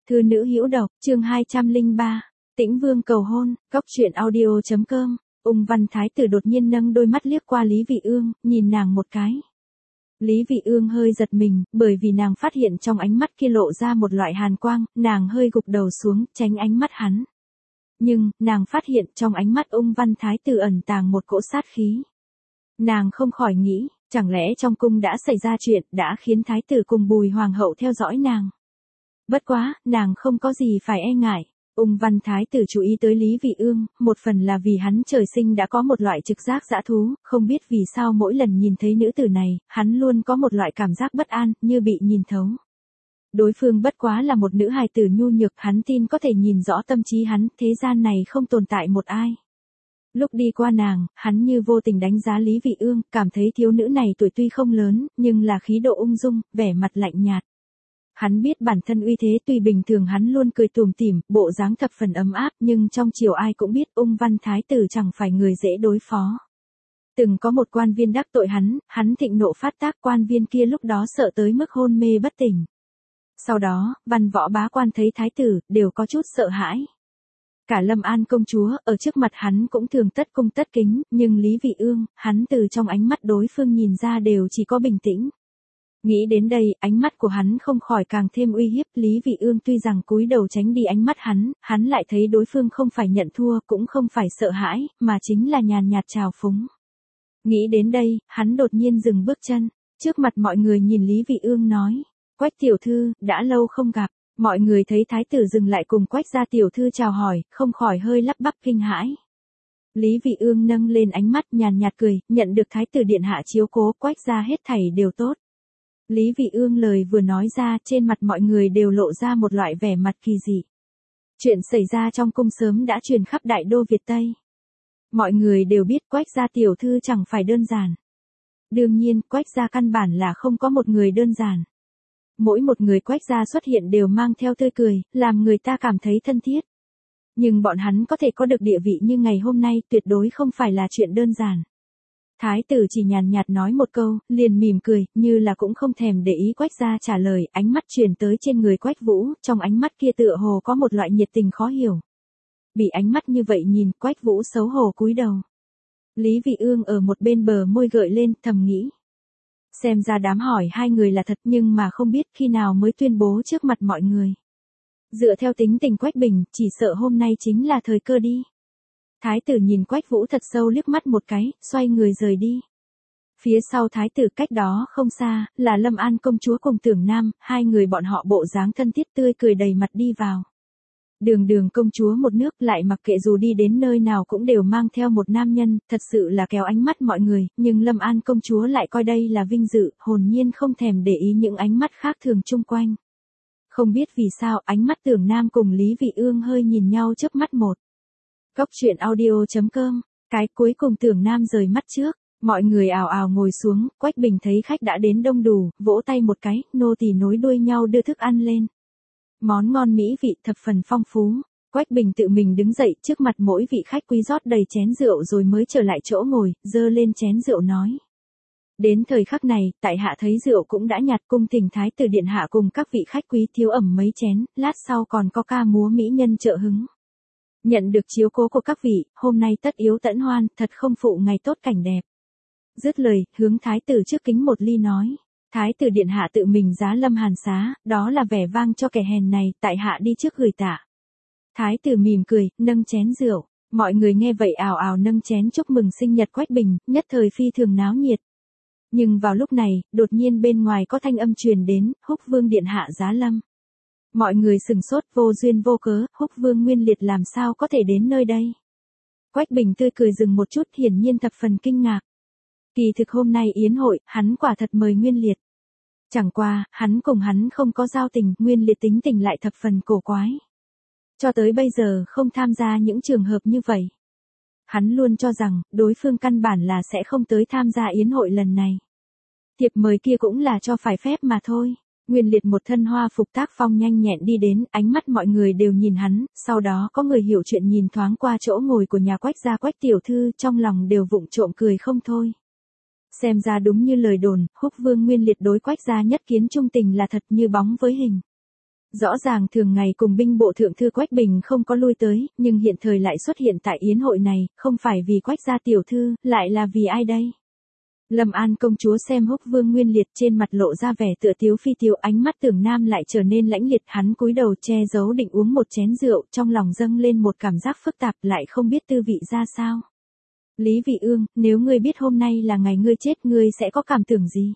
Thư nữ hữu độc, chương 203, Tĩnh Vương cầu hôn, Cóc truyện audio.com. Ung Văn Thái Tử đột nhiên nâng đôi mắt liếc qua Lý Vị Ương, nhìn nàng một cái. Lý Vị Ương hơi giật mình, bởi vì nàng phát hiện trong ánh mắt kia lộ ra một loại hàn quang, nàng hơi gục đầu xuống, tránh ánh mắt hắn. Nhưng, nàng phát hiện trong ánh mắt Ung Văn Thái Tử ẩn tàng một cỗ sát khí. Nàng không khỏi nghĩ, chẳng lẽ trong cung đã xảy ra chuyện, đã khiến Thái Tử cùng Bùi Hoàng hậu theo dõi nàng. Bất quá, nàng không có gì phải e ngại. Ung Văn Thái Tử chú ý tới Lý Vị Ương, một phần là vì hắn trời sinh đã có một loại trực giác dã thú, không biết vì sao mỗi lần nhìn thấy nữ tử này, hắn luôn có một loại cảm giác bất an, như bị nhìn thấu. Đối phương bất quá là một nữ hài tử nhu nhược, hắn tin có thể nhìn rõ tâm trí hắn, thế gian này không tồn tại một ai. Lúc đi qua nàng, hắn như vô tình đánh giá Lý Vị Ương, cảm thấy thiếu nữ này tuổi tuy không lớn, nhưng là khí độ ung dung, vẻ mặt lạnh nhạt. Hắn biết bản thân uy thế, tuy bình thường hắn luôn cười tủm tỉm, bộ dáng thập phần ấm áp, nhưng trong triều ai cũng biết Ung Văn Thái Tử chẳng phải người dễ đối phó. Từng có một quan viên đắc tội hắn thịnh nộ phát tác, quan viên kia lúc đó sợ tới mức hôn mê bất tỉnh. Sau đó, văn võ bá quan thấy Thái Tử, đều có chút sợ hãi. Cả Lâm An công chúa, ở trước mặt hắn cũng thường tất cung tất kính, nhưng Lý Vị Ương, hắn từ trong ánh mắt đối phương nhìn ra đều chỉ có bình tĩnh. Nghĩ đến đây, ánh mắt của hắn không khỏi càng thêm uy hiếp. Lý Vị Ương tuy rằng cúi đầu tránh đi ánh mắt hắn lại thấy đối phương không phải nhận thua, cũng không phải sợ hãi, mà chính là nhàn nhạt trào phúng. Nghĩ đến đây, hắn đột nhiên dừng bước chân, trước mặt mọi người nhìn Lý Vị Ương nói, Quách tiểu thư, đã lâu không gặp. Mọi người thấy Thái Tử dừng lại cùng Quách gia tiểu thư chào hỏi, không khỏi hơi lắp bắp kinh hãi. Lý Vị Ương nâng lên ánh mắt nhàn nhạt cười, nhận được Thái Tử điện hạ chiếu cố, Quách gia hết thảy đều tốt. Lý Vị Ương lời vừa nói ra, trên mặt mọi người đều lộ ra một loại vẻ mặt kỳ dị. Chuyện xảy ra trong cung sớm đã truyền khắp đại đô Việt Tây. Mọi người đều biết Quách gia tiểu thư chẳng phải đơn giản. Đương nhiên, Quách gia căn bản là không có một người đơn giản. Mỗi một người Quách gia xuất hiện đều mang theo tươi cười, làm người ta cảm thấy thân thiết. Nhưng bọn hắn có thể có được địa vị như ngày hôm nay tuyệt đối không phải là chuyện đơn giản. Thái Tử chỉ nhàn nhạt nói một câu, liền mỉm cười, như là cũng không thèm để ý Quách gia trả lời, ánh mắt chuyển tới trên người Quách Vũ, trong ánh mắt kia tựa hồ có một loại nhiệt tình khó hiểu. Bị ánh mắt như vậy nhìn, Quách Vũ xấu hổ cúi đầu. Lý Vị Ương ở một bên bờ môi gợi lên, thầm nghĩ. Xem ra đám hỏi hai người là thật nhưng mà không biết khi nào mới tuyên bố trước mặt mọi người. Dựa theo tính tình Quách Bình, chỉ sợ hôm nay chính là thời cơ đi. Thái Tử nhìn Quách Vũ thật sâu liếc mắt một cái, xoay người rời đi. Phía sau Thái Tử cách đó không xa, là Lâm An công chúa cùng Tưởng Nam, hai người bọn họ bộ dáng thân thiết tươi cười đầy mặt đi vào. Đường công chúa một nước lại mặc kệ dù đi đến nơi nào cũng đều mang theo một nam nhân, thật sự là kéo ánh mắt mọi người, nhưng Lâm An công chúa lại coi đây là vinh dự, hồn nhiên không thèm để ý những ánh mắt khác thường chung quanh. Không biết vì sao ánh mắt Tưởng Nam cùng Lý Vị Ương hơi nhìn nhau chớp mắt một. Cóc truyện audio.com, cái cuối cùng Tưởng Nam rời mắt trước, mọi người ào ào ngồi xuống, Quách Bình thấy khách đã đến đông đủ, vỗ tay một cái, nô tỳ nối đuôi nhau đưa thức ăn lên. Món ngon mỹ vị thập phần phong phú, Quách Bình tự mình đứng dậy trước mặt mỗi vị khách quý rót đầy chén rượu rồi mới trở lại chỗ ngồi, dơ lên chén rượu nói. Đến thời khắc này, tại hạ thấy rượu cũng đã nhạt, cung thỉnh Thái Tử điện hạ cùng các vị khách quý thiếu ẩm mấy chén, lát sau còn có ca múa mỹ nhân trợ hứng. Nhận được chiếu cố của các vị, hôm nay tất yếu tẫn hoan, thật không phụ ngày tốt cảnh đẹp. Dứt lời, hướng Thái Tử trước kính một ly nói. Thái Tử điện hạ tự mình giá lâm hàn xá, đó là vẻ vang cho kẻ hèn này, tại hạ đi trước gửi tạ. Thái Tử mỉm cười, nâng chén rượu. Mọi người nghe vậy ào ào nâng chén chúc mừng sinh nhật Quách Bình, nhất thời phi thường náo nhiệt. Nhưng vào lúc này, đột nhiên bên ngoài có thanh âm truyền đến, Húc Vương điện hạ giá lâm. Mọi người sừng sốt, vô duyên vô cớ, Húc Vương Nguyên Liệt làm sao có thể đến nơi đây. Quách Bình tươi cười dừng một chút, hiển nhiên thập phần kinh ngạc. Kỳ thực hôm nay yến hội, hắn quả thật mời Nguyên Liệt. Chẳng qua, hắn cùng hắn không có giao tình, Nguyên Liệt tính tình lại thập phần cổ quái. Cho tới bây giờ không tham gia những trường hợp như vậy. Hắn luôn cho rằng, đối phương căn bản là sẽ không tới tham gia yến hội lần này. Thiệp mời kia cũng là cho phải phép mà thôi. Nguyên Liệt một thân hoa phục tác phong nhanh nhẹn đi đến, ánh mắt mọi người đều nhìn hắn, sau đó có người hiểu chuyện nhìn thoáng qua chỗ ngồi của nhà Quách gia Quách tiểu thư, trong lòng đều vụng trộm cười không thôi. Xem ra đúng như lời đồn, Húc Vương Nguyên Liệt đối Quách gia nhất kiến trung tình là thật như bóng với hình. Rõ ràng thường ngày cùng binh bộ thượng thư Quách Bình không có lui tới, nhưng hiện thời lại xuất hiện tại yến hội này, không phải vì Quách gia tiểu thư, lại là vì ai đây? Lâm An công chúa xem Húc Vương Nguyên Liệt trên mặt lộ ra vẻ tựa tiếu phi tiếu, ánh mắt Tưởng Nam lại trở nên lãnh liệt, hắn cúi đầu che giấu định uống một chén rượu, trong lòng dâng lên một cảm giác phức tạp, lại không biết tư vị ra sao. Lý Vị Ương, nếu ngươi biết hôm nay là ngày ngươi chết, ngươi sẽ có cảm tưởng gì?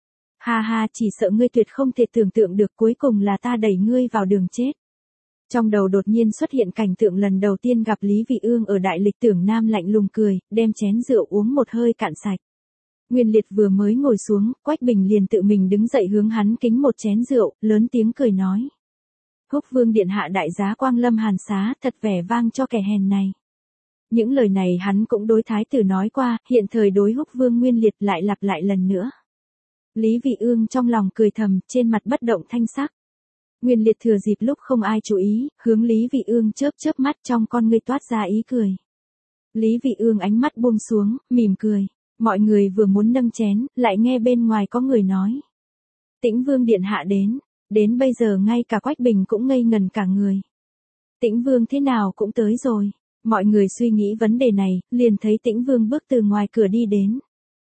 Ha ha, chỉ sợ ngươi tuyệt không thể tưởng tượng được, cuối cùng là ta đẩy ngươi vào đường chết. Trong đầu đột nhiên xuất hiện cảnh tượng lần đầu tiên gặp Lý Vị Ương ở đại lịch. Tưởng Nam lạnh lùng cười, đem chén rượu uống một hơi cạn sạch. Nguyên Liệt vừa mới ngồi xuống, Quách Bình liền tự mình đứng dậy hướng hắn kính một chén rượu, lớn tiếng cười nói. Húc Vương điện hạ đại giá quang lâm Hàn Xá, thật vẻ vang cho kẻ hèn này. Những lời này hắn cũng đối thái tử nói qua, hiện thời đối Húc Vương Nguyên Liệt lại lặp lại lần nữa. Lý Vị Ương trong lòng cười thầm, trên mặt bất động thanh sắc. Nguyên Liệt thừa dịp lúc không ai chú ý, hướng Lý Vị Ương chớp chớp mắt, trong con ngươi toát ra ý cười. Lý Vị Ương ánh mắt buông xuống, mỉm cười. Mọi người vừa muốn nâng chén, lại nghe bên ngoài có người nói. Tĩnh Vương điện hạ đến bây giờ ngay cả Quách Bình cũng ngây ngần cả người. Tĩnh Vương thế nào cũng tới rồi. Mọi người suy nghĩ vấn đề này, liền thấy Tĩnh Vương bước từ ngoài cửa đi đến.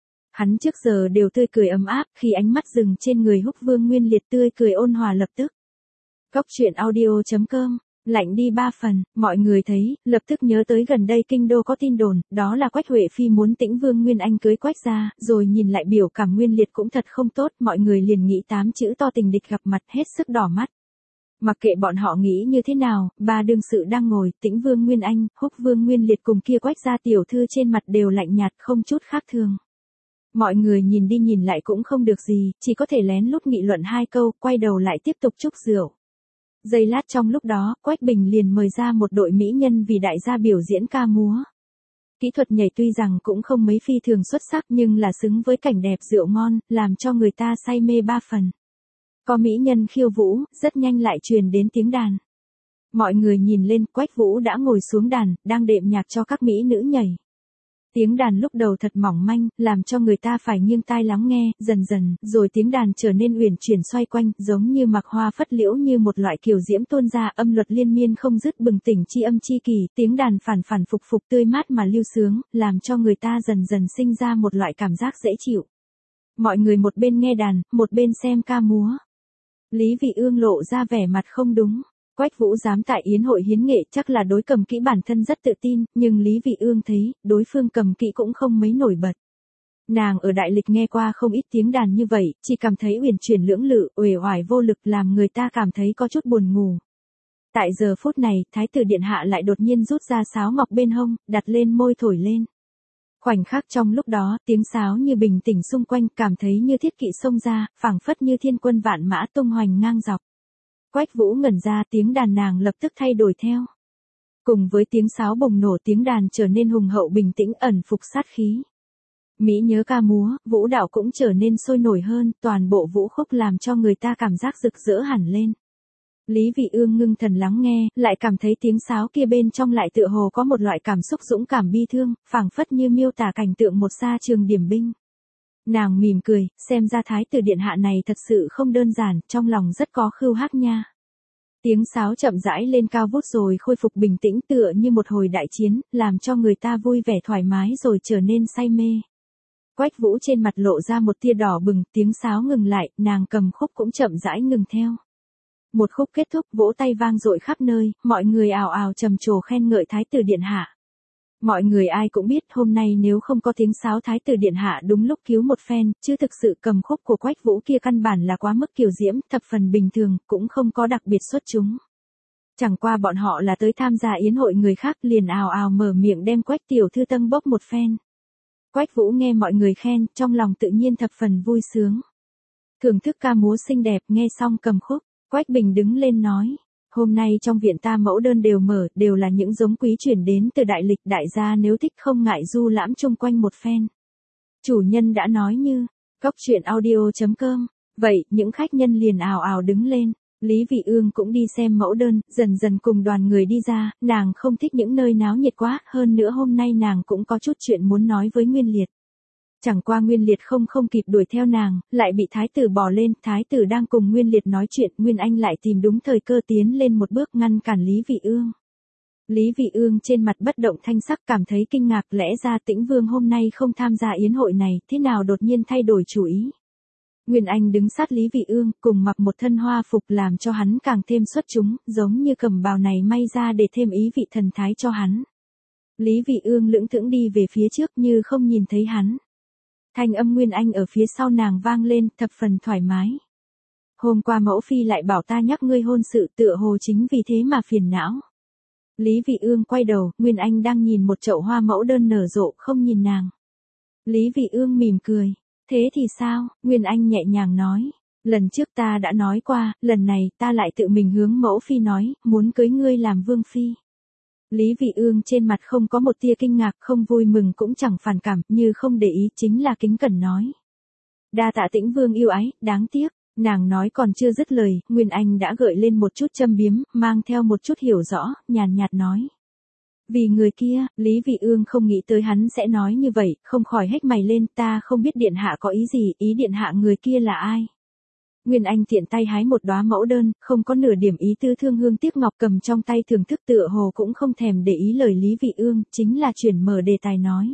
Hắn trước giờ đều tươi cười ấm áp, khi ánh mắt dừng trên người Húc Vương Nguyên Liệt tươi cười ôn hòa lập tức. Cốc truyện audio.com, lạnh đi 3 phần, mọi người thấy, lập tức nhớ tới gần đây kinh đô có tin đồn, đó là Quách Huệ Phi muốn Tĩnh Vương Nguyên Anh cưới Quách gia, rồi nhìn lại biểu cảm Nguyên Liệt cũng thật không tốt, mọi người liền nghĩ 8 chữ to tình địch gặp mặt, hết sức đỏ mắt. Mặc kệ bọn họ nghĩ như thế nào, ba đương sự đang ngồi, Tĩnh Vương Nguyên Anh, Húc Vương Nguyên Liệt cùng kia Quách gia tiểu thư trên mặt đều lạnh nhạt không chút khác thường. Mọi người nhìn đi nhìn lại cũng không được gì, chỉ có thể lén lút nghị luận 2 câu, quay đầu lại tiếp tục chúc rượu. Giây lát trong lúc đó, Quách Bình liền mời ra một đội mỹ nhân vì đại gia biểu diễn ca múa. Kỹ thuật nhảy tuy rằng cũng không mấy phi thường xuất sắc nhưng là xứng với cảnh đẹp rượu ngon, làm cho người ta say mê 3 phần. Có mỹ nhân khiêu vũ, rất nhanh lại truyền đến tiếng đàn. Mọi người nhìn lên, Quách Vũ đã ngồi xuống đàn, đang đệm nhạc cho các mỹ nữ nhảy. Tiếng đàn lúc đầu thật mỏng manh, làm cho người ta phải nghiêng tai lắng nghe, dần dần, rồi tiếng đàn trở nên uyển chuyển xoay quanh, giống như mặc hoa phất liễu, như một loại kiều diễm tuôn ra, âm luật liên miên không dứt, bừng tỉnh chi âm chi kỳ, tiếng đàn phản phản phục phục tươi mát mà lưu sướng, làm cho người ta dần dần sinh ra một loại cảm giác dễ chịu. Mọi người một bên nghe đàn, một bên xem ca múa. Lý Vị Ương lộ ra vẻ mặt không đúng. Quách Vũ dám tại yến hội hiến nghệ chắc là đối cầm kỹ bản thân rất tự tin, nhưng Lý Vị Ương thấy, đối phương cầm kỹ cũng không mấy nổi bật. Nàng ở đại lịch nghe qua không ít tiếng đàn như vậy, chỉ cảm thấy uyển chuyển lưỡng lự, uể oải vô lực, làm người ta cảm thấy có chút buồn ngủ. Tại giờ phút này, Thái tử điện hạ lại đột nhiên rút ra sáo ngọc bên hông, đặt lên môi thổi lên. Khoảnh khắc trong lúc đó, tiếng sáo như bình tĩnh xung quanh, cảm thấy như thiết kỵ xông ra, phảng phất như thiên quân vạn mã tung hoành ngang dọc. Quách Vũ ngẩn ra, tiếng đàn nàng lập tức thay đổi theo. Cùng với tiếng sáo bùng nổ, tiếng đàn trở nên hùng hậu bình tĩnh, ẩn phục sát khí. Mỹ nhớ ca múa, vũ đạo cũng trở nên sôi nổi hơn, toàn bộ vũ khúc làm cho người ta cảm giác rực rỡ hẳn lên. Lý Vị Ương ngưng thần lắng nghe, lại cảm thấy tiếng sáo kia bên trong lại tựa hồ có một loại cảm xúc dũng cảm bi thương, phảng phất như miêu tả cảnh tượng một sa trường điểm binh. Nàng mỉm cười, xem ra thái tử điện hạ này thật sự không đơn giản, trong lòng rất có khứu hắc nha. Tiếng sáo chậm rãi lên cao vút rồi khôi phục bình tĩnh tựa như một hồi đại chiến, làm cho người ta vui vẻ thoải mái rồi trở nên say mê. Quách Vũ trên mặt lộ ra một tia đỏ bừng, tiếng sáo ngừng lại, nàng cầm khúc cũng chậm rãi ngừng theo. Một khúc kết thúc, vỗ tay vang dội khắp nơi, mọi người ào ào trầm trồ khen ngợi thái tử điện hạ. Mọi người ai cũng biết hôm nay nếu không có tiếng sáo thái tử điện hạ đúng lúc cứu một phen, chứ thực sự cầm khúc của Quách Vũ kia căn bản là quá mức kiều diễm, thập phần bình thường, cũng không có đặc biệt xuất chúng. Chẳng qua bọn họ là tới tham gia yến hội người khác, liền ào ào mở miệng đem Quách tiểu thư tâng bốc một phen. Quách Vũ nghe mọi người khen, trong lòng tự nhiên thập phần vui sướng. Thưởng thức ca múa xinh đẹp, nghe xong cầm khúc, Quách Bình đứng lên nói. Hôm nay trong viện ta mẫu đơn đều mở, đều là những giống quý chuyển đến từ đại lịch, đại gia nếu thích không ngại du lãm chung quanh một phen. Chủ nhân đã nói như, cốc truyện audio.com, vậy những khách nhân liền ào ào đứng lên. Lý Vị Ương cũng đi xem mẫu đơn, dần dần cùng đoàn người đi ra, nàng không thích những nơi náo nhiệt quá, hơn nữa hôm nay nàng cũng có chút chuyện muốn nói với Nguyên Liệt. Chẳng qua Nguyên Liệt không kịp đuổi theo nàng, lại bị thái tử bỏ lên, thái tử đang cùng Nguyên Liệt nói chuyện, Nguyên Anh lại tìm đúng thời cơ tiến lên một bước ngăn cản Lý Vị Ương. Lý Vị Ương trên mặt bất động thanh sắc cảm thấy kinh ngạc, lẽ ra Tĩnh Vương hôm nay không tham gia yến hội này, thế nào đột nhiên thay đổi chủ ý. Nguyên Anh đứng sát Lý Vị Ương, cùng mặc một thân hoa phục làm cho hắn càng thêm xuất chúng, giống như cẩm bào này may ra để thêm ý vị thần thái cho hắn. Lý Vị Ương lững thững đi về phía trước như không nhìn thấy hắn. Thanh âm Nguyên Anh ở phía sau nàng vang lên, thập phần thoải mái. Hôm qua mẫu phi lại bảo ta nhắc ngươi hôn sự, tựa hồ chính vì thế mà phiền não. Lý Vị Ương quay đầu, Nguyên Anh đang nhìn một chậu hoa mẫu đơn nở rộ, không nhìn nàng. Lý Vị Ương mỉm cười. Thế thì sao? Nguyên Anh nhẹ nhàng nói. Lần trước ta đã nói qua, lần này ta lại tự mình hướng mẫu phi nói, muốn cưới ngươi làm vương phi. Lý Vị Ương trên mặt không có một tia kinh ngạc, không vui mừng cũng chẳng phản cảm, như không để ý, chính là kính cẩn nói. Đa tạ Tĩnh Vương yêu ái, đáng tiếc. Nàng nói còn chưa dứt lời, Nguyên Anh đã gợi lên một chút châm biếm, mang theo một chút hiểu rõ, nhàn nhạt nói. Vì người kia, Lý Vị Ương không nghĩ tới hắn sẽ nói như vậy, không khỏi hét mày lên, ta không biết điện hạ có ý gì, ý điện hạ người kia là ai. Nguyên Anh tiện tay hái một đóa mẫu đơn, không có nửa điểm ý tư thương hương tiếc ngọc, cầm trong tay thưởng thức, tựa hồ cũng không thèm để ý lời Lý Vị Ương, chính là chuyển mở đề tài nói.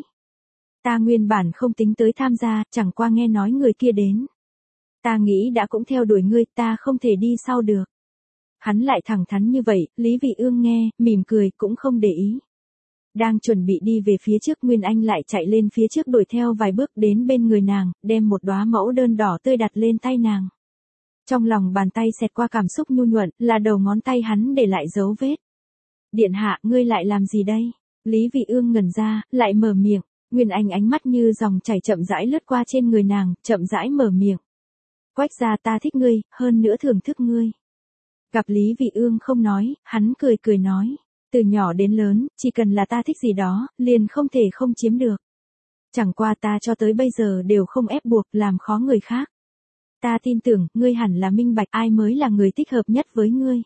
Ta nguyên bản không tính tới tham gia, chẳng qua nghe nói người kia đến. Ta nghĩ đã cũng theo đuổi ngươi, ta không thể đi sau được. Hắn lại thẳng thắn như vậy, Lý Vị Ương nghe, mỉm cười, cũng không để ý. Đang chuẩn bị đi về phía trước, Nguyên Anh lại chạy lên phía trước đuổi theo vài bước đến bên người nàng, đem một đóa mẫu đơn đỏ tươi đặt lên tay nàng. Trong lòng bàn tay xẹt qua cảm xúc nhu nhuận, là đầu ngón tay hắn để lại dấu vết. Điện hạ, ngươi lại làm gì đây? Lý Vị Ương ngẩn ra, lại mở miệng. Nguyên Anh ánh mắt như dòng chảy chậm rãi lướt qua trên người nàng, chậm rãi mở miệng. Quách gia, ta thích ngươi, hơn nữa thưởng thức ngươi. Gặp Lý Vị Ương không nói, hắn cười cười nói. Từ nhỏ đến lớn, chỉ cần là ta thích gì đó, liền không thể không chiếm được. Chẳng qua ta cho tới bây giờ đều không ép buộc, làm khó người khác. Ta tin tưởng, ngươi hẳn là minh bạch ai mới là người thích hợp nhất với ngươi.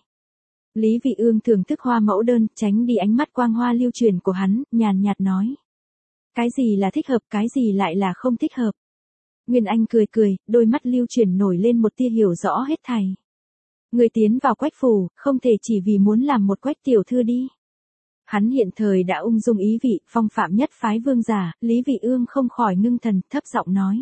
Lý Vị Ương thưởng thức hoa mẫu đơn, tránh đi ánh mắt quang hoa lưu truyền của hắn, nhàn nhạt nói. Cái gì là thích hợp, cái gì lại là không thích hợp. Nguyên Anh cười cười, đôi mắt lưu truyền nổi lên một tia hiểu rõ hết thảy. Người tiến vào Quách phủ, không thể chỉ vì muốn làm một Quách tiểu thư đi. Hắn hiện thời đã ung dung ý vị, phong phạm nhất phái vương giả, Lý Vị Ương không khỏi ngưng thần, thấp giọng nói.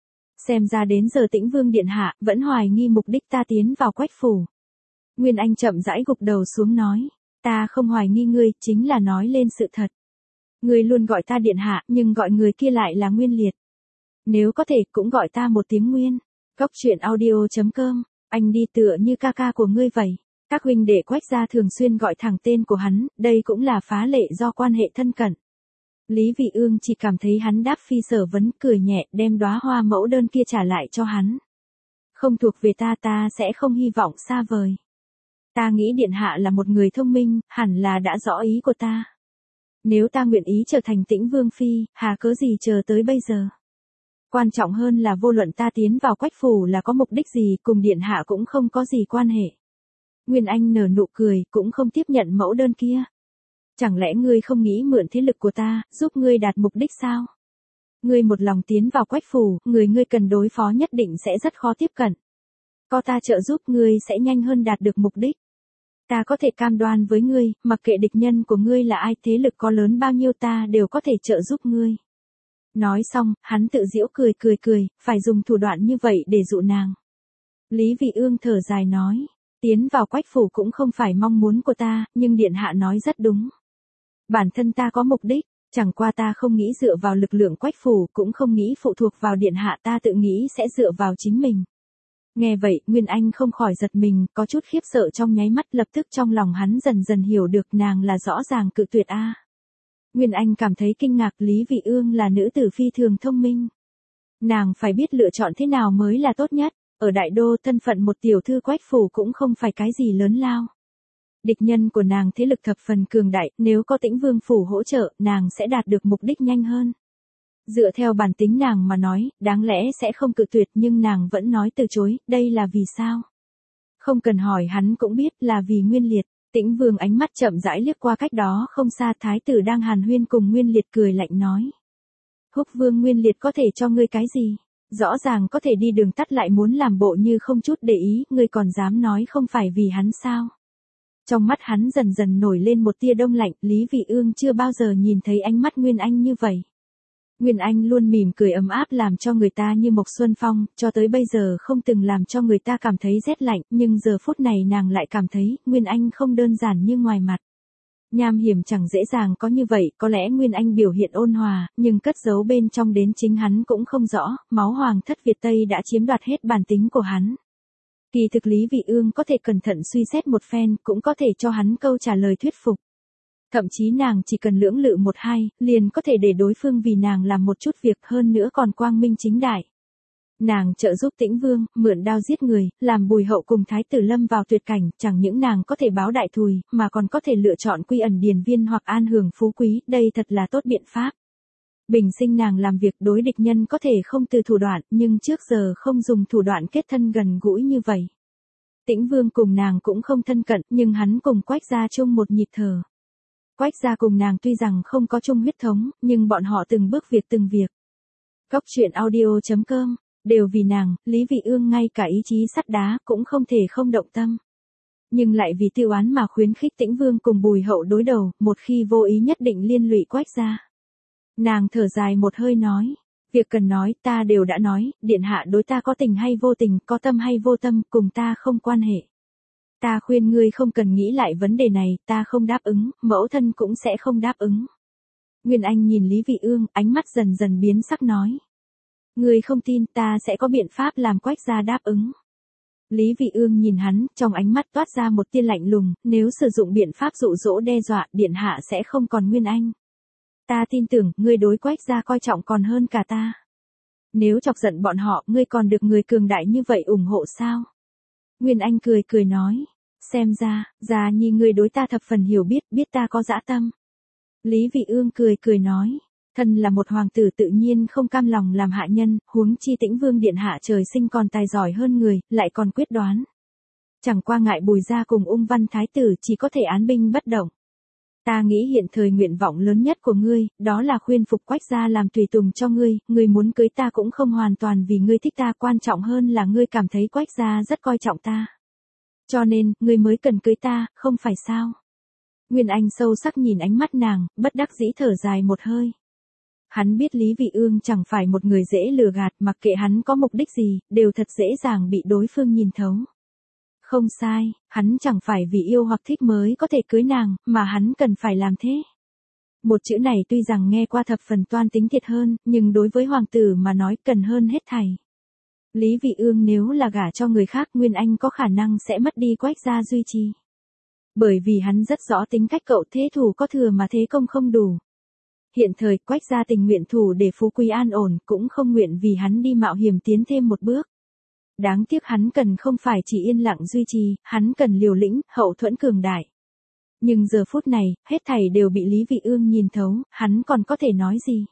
Xem ra đến giờ Tĩnh Vương điện hạ, vẫn hoài nghi mục đích ta tiến vào Quách phủ. Nguyên Anh chậm rãi gục đầu xuống nói. Ta không hoài nghi ngươi, chính là nói lên sự thật. Ngươi luôn gọi ta điện hạ, nhưng gọi người kia lại là Nguyên Liệt. Nếu có thể, cũng gọi ta một tiếng Nguyên. Cốc truyện audio.com, anh đi tựa như ca ca của ngươi vậy. Các huynh đệ Quách gia thường xuyên gọi thẳng tên của hắn, đây cũng là phá lệ do quan hệ thân cận. Lý Vị Ương chỉ cảm thấy hắn đáp phi sở vấn, cười nhẹ, đem đóa hoa mẫu đơn kia trả lại cho hắn. Không thuộc về ta, ta sẽ không hy vọng xa vời. Ta nghĩ điện hạ là một người thông minh, hẳn là đã rõ ý của ta. Nếu ta nguyện ý trở thành Tĩnh Vương phi, hà cớ gì chờ tới bây giờ. Quan trọng hơn là vô luận ta tiến vào Quách phủ là có mục đích gì, cùng điện hạ cũng không có gì quan hệ. Nguyên Anh nở nụ cười, cũng không tiếp nhận mẫu đơn kia. Chẳng lẽ ngươi không nghĩ mượn thế lực của ta, giúp ngươi đạt mục đích sao? Ngươi một lòng tiến vào Quách phủ, người ngươi cần đối phó nhất định sẽ rất khó tiếp cận. Có ta trợ giúp ngươi sẽ nhanh hơn đạt được mục đích. Ta có thể cam đoan với ngươi, mặc kệ địch nhân của ngươi là ai, thế lực có lớn bao nhiêu ta đều có thể trợ giúp ngươi. Nói xong, hắn tự giễu cười, phải dùng thủ đoạn như vậy để dụ nàng. Lý Vị Ương thở dài nói, tiến vào Quách phủ cũng không phải mong muốn của ta, nhưng điện hạ nói rất đúng. Bản thân ta có mục đích, chẳng qua ta không nghĩ dựa vào lực lượng Quách phủ, cũng không nghĩ phụ thuộc vào điện hạ, ta tự nghĩ sẽ dựa vào chính mình. Nghe vậy, Nguyên Anh không khỏi giật mình, có chút khiếp sợ trong nháy mắt, lập tức trong lòng hắn dần dần hiểu được nàng là rõ ràng cự tuyệt a. Nguyên Anh cảm thấy kinh ngạc, Lý Vị Ương là nữ tử phi thường thông minh. Nàng phải biết lựa chọn thế nào mới là tốt nhất, ở đại đô thân phận một tiểu thư Quách phủ cũng không phải cái gì lớn lao. Địch nhân của nàng thế lực thập phần cường đại, nếu có Tĩnh Vương phủ hỗ trợ, nàng sẽ đạt được mục đích nhanh hơn. Dựa theo bản tính nàng mà nói, đáng lẽ sẽ không cự tuyệt, nhưng nàng vẫn nói từ chối, đây là vì sao? Không cần hỏi hắn cũng biết là vì Nguyên Liệt. Tĩnh Vương ánh mắt chậm rãi liếc qua cách đó không xa, thái tử đang hàn huyên cùng Nguyên Liệt cười lạnh nói. Húc Vương Nguyên Liệt có thể cho ngươi cái gì? Rõ ràng có thể đi đường tắt lại muốn làm bộ như không chút để ý, ngươi còn dám nói không phải vì hắn sao? Trong mắt hắn dần dần nổi lên một tia đông lạnh, Lý Vị Ương chưa bao giờ nhìn thấy ánh mắt Nguyên Anh như vậy. Nguyên Anh luôn mỉm cười ấm áp làm cho người ta như Mộc Xuân Phong, cho tới bây giờ không từng làm cho người ta cảm thấy rét lạnh, nhưng giờ phút này nàng lại cảm thấy, Nguyên Anh không đơn giản như ngoài mặt. Nham hiểm chẳng dễ dàng có như vậy, có lẽ Nguyên Anh biểu hiện ôn hòa, nhưng cất giấu bên trong đến chính hắn cũng không rõ, máu hoàng thất Việt Tây đã chiếm đoạt hết bản tính của hắn. Kỳ thực Lý Vị Ương có thể cẩn thận suy xét một phen, cũng có thể cho hắn câu trả lời thuyết phục. Thậm chí nàng chỉ cần lưỡng lự một hai, liền có thể để đối phương vì nàng làm một chút việc hơn nữa còn quang minh chính đại. Nàng trợ giúp Tĩnh Vương, mượn đao giết người, làm Bùi Hậu cùng Thái tử lâm vào tuyệt cảnh, chẳng những nàng có thể báo đại thùi, mà còn có thể lựa chọn quy ẩn điền viên hoặc an hưởng phú quý, đây thật là tốt biện pháp. Bình sinh nàng làm việc đối địch nhân có thể không từ thủ đoạn, nhưng trước giờ không dùng thủ đoạn kết thân gần gũi như vậy. Tĩnh Vương cùng nàng cũng không thân cận, nhưng hắn cùng Quách gia chung một nhịp thở. Quách gia cùng nàng tuy rằng không có chung huyết thống, nhưng bọn họ từng bước việc từng việc. Góc truyện audio.com, đều vì nàng, Lý Vị Ương ngay cả ý chí sắt đá cũng không thể không động tâm. Nhưng lại vì tiêu oán mà khuyến khích Tĩnh Vương cùng Bùi Hậu đối đầu, một khi vô ý nhất định liên lụy Quách gia. Nàng thở dài một hơi nói, việc cần nói ta đều đã nói, điện hạ đối ta có tình hay vô tình, có tâm hay vô tâm, cùng ta không quan hệ. Ta khuyên ngươi không cần nghĩ lại vấn đề này, ta không đáp ứng, mẫu thân cũng sẽ không đáp ứng. Nguyên Anh nhìn Lý Vị Ương, ánh mắt dần dần biến sắc nói. Ngươi không tin ta sẽ có biện pháp làm Quách gia đáp ứng. Lý Vị Ương nhìn hắn, trong ánh mắt toát ra một tia lạnh lùng, nếu sử dụng biện pháp dụ dỗ đe dọa, điện hạ sẽ không còn Nguyên Anh. Ta tin tưởng, ngươi đối Quách gia coi trọng còn hơn cả ta. Nếu chọc giận bọn họ, ngươi còn được người cường đại như vậy ủng hộ sao? Nguyên Anh cười cười nói, xem ra, Gia Nhi ngươi đối ta thập phần hiểu biết, biết ta có dã tâm. Lý Vị Ương cười cười nói, thân là một hoàng tử tự nhiên không cam lòng làm hạ nhân, huống chi Tĩnh Vương điện hạ trời sinh còn tài giỏi hơn người, lại còn quyết đoán. Chẳng qua ngại Bùi gia cùng Ung Văn Thái tử chỉ có thể án binh bất động. Ta nghĩ hiện thời nguyện vọng lớn nhất của ngươi, đó là khuyên phục Quách gia làm tùy tùng cho ngươi, ngươi muốn cưới ta cũng không hoàn toàn vì ngươi thích ta, quan trọng hơn là ngươi cảm thấy Quách gia rất coi trọng ta. Cho nên, ngươi mới cần cưới ta, không phải sao? Nguyên Anh sâu sắc nhìn ánh mắt nàng, bất đắc dĩ thở dài một hơi. Hắn biết Lý Vị Ương chẳng phải một người dễ lừa gạt, mặc kệ hắn có mục đích gì, đều thật dễ dàng bị đối phương nhìn thấu. Không sai, hắn chẳng phải vì yêu hoặc thích mới có thể cưới nàng, mà hắn cần phải làm thế. Một chữ này tuy rằng nghe qua thập phần toan tính thiệt hơn, nhưng đối với hoàng tử mà nói cần hơn hết thảy. Lý Vị Ương nếu là gả cho người khác, Nguyên Anh có khả năng sẽ mất đi Quách gia duy trì. Bởi vì hắn rất rõ tính cách cậu, thế thủ có thừa mà thế công không đủ. Hiện thời Quách gia tình nguyện thủ để phú quý an ổn, cũng không nguyện vì hắn đi mạo hiểm tiến thêm một bước. Đáng tiếc hắn cần không phải chỉ yên lặng duy trì, hắn cần liều lĩnh, hậu thuẫn cường đại. Nhưng giờ phút này, hết thảy đều bị Lý Vị Ương nhìn thấu, hắn còn có thể nói gì?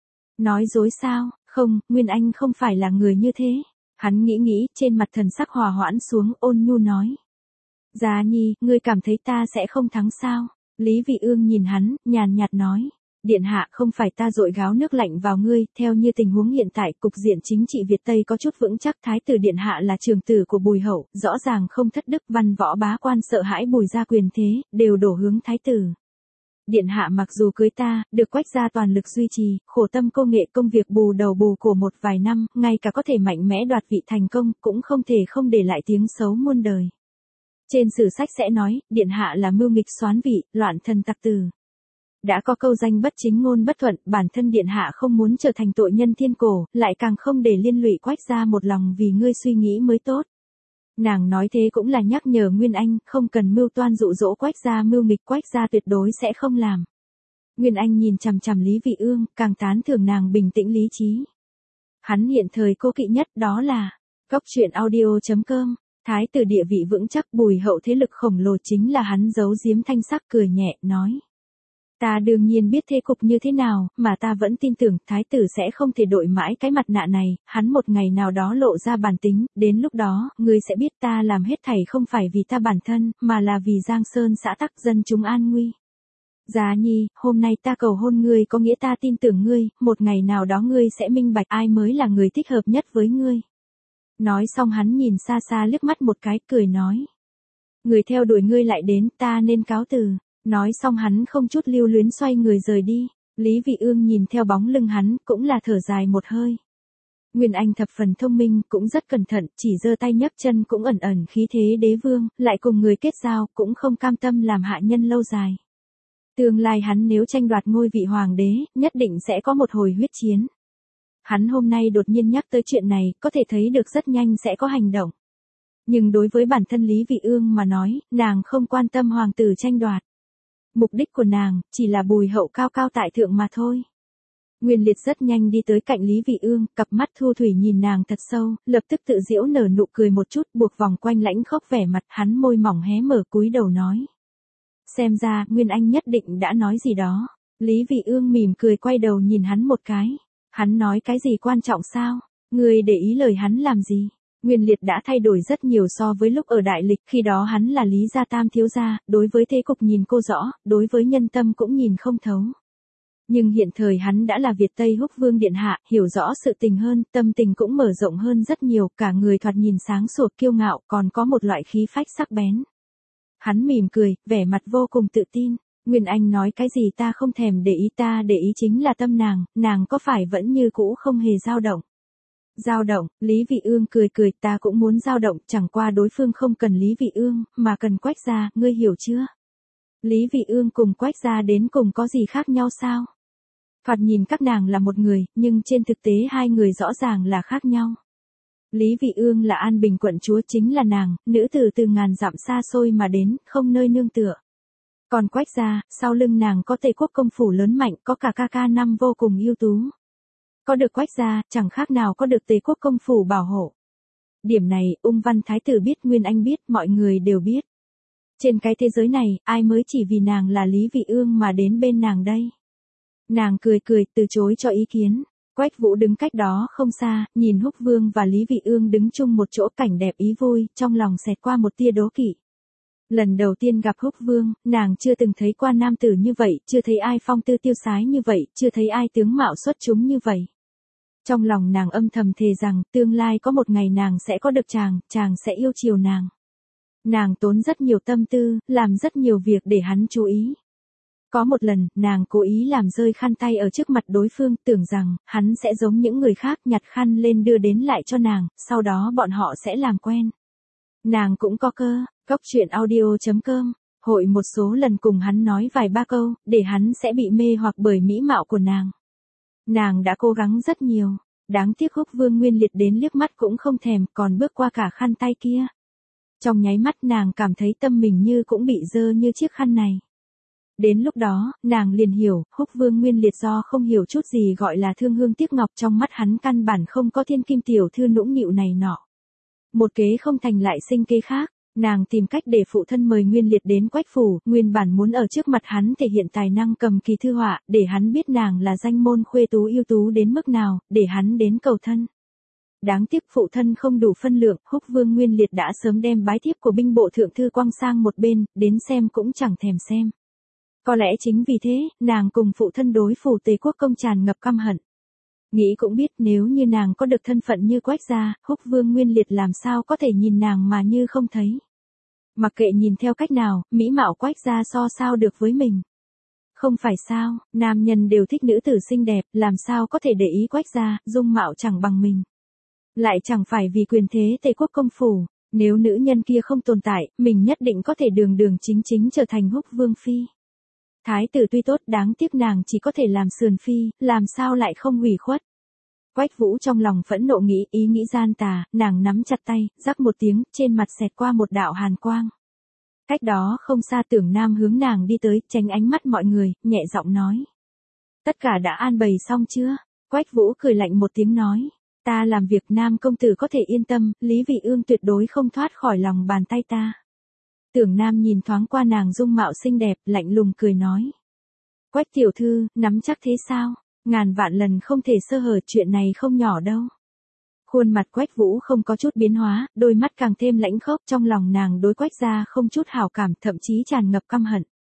Nói dối sao? Không, Nguyên Anh không phải là người như thế. Hắn nghĩ nghĩ, trên mặt thần sắc hòa hoãn xuống, ôn nhu nói. Gia Nhi, ngươi cảm thấy ta sẽ không thắng sao? Lý Vị Ương nhìn hắn, nhàn nhạt nói. Điện hạ, không phải ta dội gáo nước lạnh vào ngươi, theo như tình huống hiện tại, cục diện chính trị Việt Tây có chút vững chắc, Thái tử điện hạ là trường tử của Bùi Hậu, rõ ràng không thất đức, văn võ bá quan sợ hãi Bùi gia quyền thế, đều đổ hướng Thái tử. Điện hạ mặc dù cưới ta, được Quách gia toàn lực duy trì, khổ tâm công nghệ công việc bù đầu bù cổ một vài năm, ngay cả có thể mạnh mẽ đoạt vị thành công, cũng không thể không để lại tiếng xấu muôn đời. Trên sử sách sẽ nói, điện hạ là mưu nghịch soán vị, loạn thần tặc tử. Đã có câu danh bất chính ngôn bất thuận, bản thân điện hạ không muốn trở thành tội nhân thiên cổ, lại càng không để liên lụy Quách gia một lòng vì ngươi suy nghĩ mới tốt. Nàng nói thế cũng là nhắc nhở Nguyên Anh, không cần mưu toan dụ dỗ Quách gia, mưu nghịch Quách gia tuyệt đối sẽ không làm. Nguyên Anh nhìn chằm chằm Lý Vị Ương, càng tán thưởng nàng bình tĩnh lý trí. Hắn hiện thời cố kỵ nhất đó là, góc truyện audio.com, Thái tử địa vị vững chắc, Bùi Hậu thế lực khổng lồ chính là hắn giấu giếm thanh sắc cười nhẹ, nói. Ta đương nhiên biết thế cục như thế nào, mà ta vẫn tin tưởng Thái tử sẽ không thể đội mãi cái mặt nạ này, hắn một ngày nào đó lộ ra bản tính, đến lúc đó, ngươi sẽ biết ta làm hết thảy không phải vì ta bản thân, mà là vì Giang Sơn xã tắc dân chúng an nguy. Gia Nhi, hôm nay ta cầu hôn ngươi có nghĩa ta tin tưởng ngươi, một ngày nào đó ngươi sẽ minh bạch ai mới là người thích hợp nhất với ngươi. Nói xong hắn nhìn xa xa liếc mắt một cái, cười nói. Người theo đuổi ngươi lại đến, ta nên cáo từ. Nói xong hắn không chút lưu luyến xoay người rời đi. Lý Vị Ương nhìn theo bóng lưng hắn, cũng là thở dài một hơi. Nguyên Anh thập phần thông minh, cũng rất cẩn thận, chỉ giơ tay nhấc chân cũng ẩn ẩn khí thế đế vương, lại cùng người kết giao, cũng không cam tâm làm hạ nhân lâu dài. Tương lai hắn nếu tranh đoạt ngôi vị hoàng đế, nhất định sẽ có một hồi huyết chiến. Hắn hôm nay đột nhiên nhắc tới chuyện này, có thể thấy được rất nhanh sẽ có hành động. Nhưng đối với bản thân Lý Vị Ương mà nói, nàng không quan tâm hoàng tử tranh đoạt. Mục đích của nàng, chỉ là bùi hậu cao cao tại thượng mà thôi. Nguyên Liệt rất nhanh đi tới cạnh Lý Vị Ương, cặp mắt thu thủy nhìn nàng thật sâu, lập tức tự giễu nở nụ cười một chút, buộc vòng quanh lãnh khốc vẻ mặt, hắn môi mỏng hé mở cúi đầu nói. Xem ra, Nguyên Anh nhất định đã nói gì đó. Lý Vị Ương mỉm cười quay đầu nhìn hắn một cái. Hắn nói cái gì quan trọng sao? Ngươi để ý lời hắn làm gì? Nguyên Liệt đã thay đổi rất nhiều so với lúc ở Đại Lịch, khi đó hắn là Lý gia tam thiếu gia, đối với thế cục nhìn cô rõ, đối với nhân tâm cũng nhìn không thấu. Nhưng hiện thời hắn đã là Việt Tây Húc Vương điện hạ, hiểu rõ sự tình hơn, tâm tình cũng mở rộng hơn rất nhiều, cả người thoạt nhìn sáng sủa kiêu ngạo, còn có một loại khí phách sắc bén. Hắn mỉm cười, vẻ mặt vô cùng tự tin. Nguyên Anh nói cái gì ta không thèm để ý, ta để ý chính là tâm nàng có phải vẫn như cũ không hề dao động. Dao động, Lý Vị Ương cười cười, ta cũng muốn dao động, chẳng qua đối phương không cần Lý Vị Ương, mà cần Quách gia, ngươi hiểu chưa? Lý Vị Ương cùng Quách gia đến cùng có gì khác nhau sao? Thoạt nhìn các nàng là một người, nhưng trên thực tế hai người rõ ràng là khác nhau. Lý Vị Ương là An Bình quận chúa, chính là nàng, nữ tử từ ngàn dặm xa xôi mà đến, không nơi nương tựa. Còn Quách gia, sau lưng nàng có Tề quốc công phủ lớn mạnh, có cả ca ca năm vô cùng ưu tú. Có được Quách gia, chẳng khác nào có được Tề quốc công phủ bảo hộ. Điểm này, Ung Văn Thái tử biết, Nguyên Anh biết, mọi người đều biết. Trên cái thế giới này, ai mới chỉ vì nàng là Lý Vị Ương mà đến bên nàng đây? Nàng cười cười, từ chối cho ý kiến. Quách Vũ đứng cách đó không xa, nhìn Húc Vương và Lý Vị Ương đứng chung một chỗ, cảnh đẹp ý vui, trong lòng xẹt qua một tia đố kỵ. Lần đầu tiên gặp Húc Vương, nàng chưa từng thấy qua nam tử như vậy, chưa thấy ai phong tư tiêu sái như vậy, chưa thấy ai tướng mạo xuất chúng như vậy. Trong lòng nàng âm thầm thề rằng, tương lai có một ngày nàng sẽ có được chàng sẽ yêu chiều nàng. Nàng tốn rất nhiều tâm tư, làm rất nhiều việc để hắn chú ý. Có một lần, nàng cố ý làm rơi khăn tay ở trước mặt đối phương, tưởng rằng, hắn sẽ giống những người khác nhặt khăn lên đưa đến lại cho nàng, sau đó bọn họ sẽ làm quen. Nàng cũng có cơ, Góc Truyện Audio.com, hội một số lần cùng hắn nói vài ba câu, để hắn sẽ bị mê hoặc bởi mỹ mạo của nàng. Nàng đã cố gắng rất nhiều, đáng tiếc Húc Vương Nguyên Liệt đến liếc mắt cũng không thèm, còn bước qua cả khăn tay kia. Trong nháy mắt nàng cảm thấy tâm mình như cũng bị dơ như chiếc khăn này. Đến lúc đó, nàng liền hiểu, Húc Vương Nguyên Liệt do không hiểu chút gì gọi là thương hương tiếc ngọc, trong mắt hắn căn bản không có thiên kim tiểu thư nũng nịu này nọ. Một kế không thành lại sinh kế khác, nàng tìm cách để phụ thân mời Nguyên Liệt đến Quách phủ, nguyên bản muốn ở trước mặt hắn thể hiện tài năng cầm kỳ thư họa, để hắn biết nàng là danh môn khuê tú ưu tú đến mức nào, để hắn đến cầu thân. Đáng tiếc phụ thân không đủ phân lượng, Húc Vương Nguyên Liệt đã sớm đem bái thiếp của binh bộ thượng thư quăng sang một bên, đến xem cũng chẳng thèm xem. Có lẽ chính vì thế, nàng cùng phụ thân đối phủ Tề quốc công tràn ngập căm hận. Nghĩ cũng biết nếu như nàng có được thân phận như Quách gia, Húc Vương Nguyên Liệt làm sao có thể nhìn nàng mà như không thấy. Mặc kệ nhìn theo cách nào, mỹ mạo Quách gia so sao được với mình. Không phải sao, nam nhân đều thích nữ tử xinh đẹp, làm sao có thể để ý Quách gia, dung mạo chẳng bằng mình. Lại chẳng phải vì quyền thế Tề quốc công phủ, nếu nữ nhân kia không tồn tại, mình nhất định có thể đường đường chính chính trở thành Húc Vương phi. Thái tử tuy tốt, đáng tiếc nàng chỉ có thể làm sườn phi, làm sao lại không ủy khuất. Quách Vũ trong lòng phẫn nộ nghĩ, ý nghĩ gian tà, nàng nắm chặt tay, rắc một tiếng, trên mặt xẹt qua một đạo hàn quang. Cách đó không xa Tưởng Nam hướng nàng đi tới, tránh ánh mắt mọi người, nhẹ giọng nói. Tất cả đã an bày xong chưa? Quách Vũ cười lạnh một tiếng nói. Ta làm việc Nam công tử có thể yên tâm, Lý Vị Ương tuyệt đối không thoát khỏi lòng bàn tay ta. Tưởng Nam nhìn thoáng qua nàng dung mạo xinh đẹp, lạnh lùng cười nói. Quách tiểu thư, nắm chắc thế sao? Ngàn vạn lần không thể sơ hở, chuyện này không nhỏ đâu. Khuôn mặt Quách Vũ không có chút biến hóa, đôi mắt càng thêm lãnh khốc, trong lòng nàng đối Quách gia không chút hảo cảm, thậm chí tràn ngập căm hận.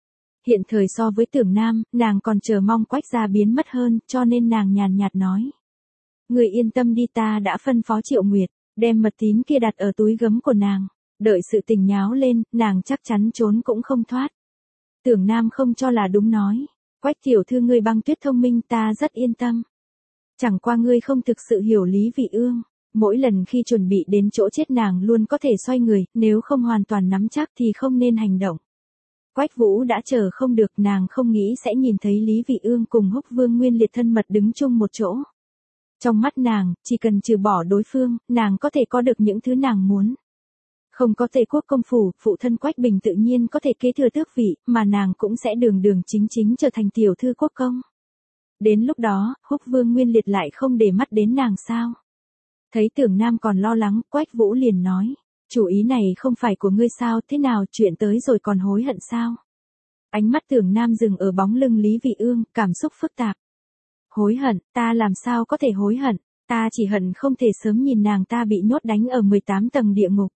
Hiện thời so với Tưởng Nam, nàng còn chờ mong Quách gia biến mất hơn, cho nên nàng nhàn nhạt nói. Người yên tâm đi, ta đã phân phó Triệu Nguyệt, đem mật tín kia đặt ở túi gấm của nàng. Đợi sự tình nháo lên, nàng chắc chắn trốn cũng không thoát. Tưởng Nam không cho là đúng nói. Quách tiểu thư ngươi băng tuyết thông minh, ta rất yên tâm. Chẳng qua ngươi không thực sự hiểu Lý Vị Ương. Mỗi lần khi chuẩn bị đến chỗ chết nàng luôn có thể xoay người, nếu không hoàn toàn nắm chắc thì không nên hành động. Quách Vũ đã chờ không được, nàng không nghĩ sẽ nhìn thấy Lý Vị Ương cùng Húc Vương Nguyên Liệt thân mật đứng chung một chỗ. Trong mắt nàng, chỉ cần trừ bỏ đối phương, nàng có thể có được những thứ nàng muốn. Không có Tề quốc công phủ, phụ thân Quách Bình tự nhiên có thể kế thừa tước vị, mà nàng cũng sẽ đường đường chính chính trở thành tiểu thư quốc công. Đến lúc đó, Húc Vương Nguyên Liệt lại không để mắt đến nàng sao? Thấy Tưởng Nam còn lo lắng, Quách Vũ liền nói, chủ ý này không phải của ngươi sao, thế nào, chuyện tới rồi còn hối hận sao? Ánh mắt Tưởng Nam dừng ở bóng lưng Lý Vị Ương, cảm xúc phức tạp. Hối hận, ta làm sao có thể hối hận, ta chỉ hận không thể sớm nhìn nàng ta bị nhốt đánh ở 18 tầng địa ngục.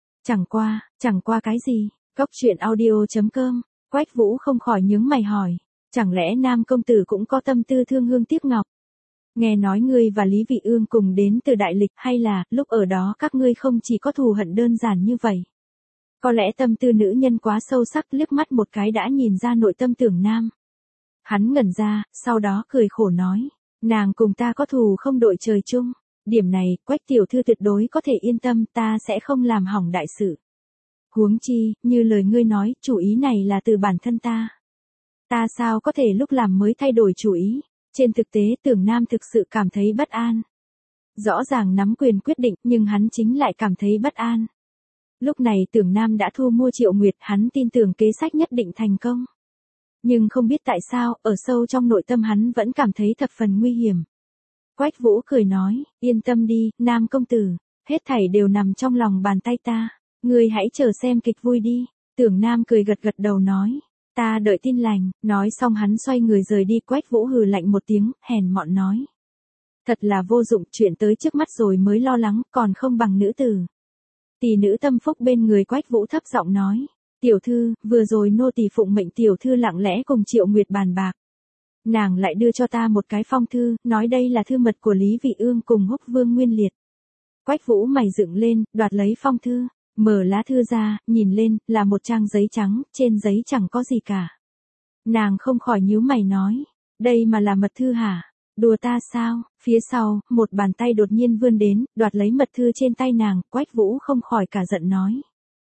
Chẳng qua cái gì? Cốc truyện audio.com. Quách Vũ không khỏi nhướng mày hỏi, chẳng lẽ Nam công tử cũng có tâm tư thương hương tiếc ngọc? Nghe nói ngươi và Lý Vị Ương cùng đến từ Đại Lịch, hay là lúc ở đó các ngươi không chỉ có thù hận đơn giản như vậy? Có lẽ tâm tư nữ nhân quá sâu sắc, liếc mắt một cái đã nhìn ra nội tâm Tưởng Nam. Hắn ngẩn ra, sau đó cười khổ nói, nàng cùng ta có thù không đội trời chung. Điểm này, Quách tiểu thư tuyệt đối có thể yên tâm, ta sẽ không làm hỏng đại sự. Huống chi, như lời ngươi nói, chủ ý này là từ bản thân ta. Ta sao có thể lúc làm mới thay đổi chủ ý? Trên thực tế Tưởng Nam thực sự cảm thấy bất an. Rõ ràng nắm quyền quyết định, nhưng hắn chính lại cảm thấy bất an. Lúc này Tưởng Nam đã thu mua Triệu Nguyệt, hắn tin tưởng kế sách nhất định thành công. Nhưng không biết tại sao, ở sâu trong nội tâm hắn vẫn cảm thấy thập phần nguy hiểm. Quách Vũ cười nói, yên tâm đi, Nam công tử, hết thảy đều nằm trong lòng bàn tay ta, ngươi hãy chờ xem kịch vui đi. Tưởng Nam cười gật gật đầu nói, ta đợi tin lành, nói xong hắn xoay người rời đi. Quách Vũ hừ lạnh một tiếng, hèn mọn nói. Thật là vô dụng, chuyện tới trước mắt rồi mới lo lắng, còn không bằng nữ tử. Tỷ nữ tâm phúc bên người Quách Vũ thấp giọng nói, tiểu thư, vừa rồi nô tỳ phụng mệnh tiểu thư lặng lẽ cùng Triệu Nguyệt bàn bạc. Nàng lại đưa cho ta một cái phong thư, nói đây là thư mật của Lý Vị Ương cùng Húc Vương Nguyên Liệt. Quách Vũ mày dựng lên, đoạt lấy phong thư, mở lá thư ra, nhìn lên, là một trang giấy trắng, trên giấy chẳng có gì cả. Nàng không khỏi nhíu mày nói, đây mà là mật thư hả? Đùa ta sao? Phía sau, một bàn tay đột nhiên vươn đến, đoạt lấy mật thư trên tay nàng. Quách Vũ không khỏi cả giận nói.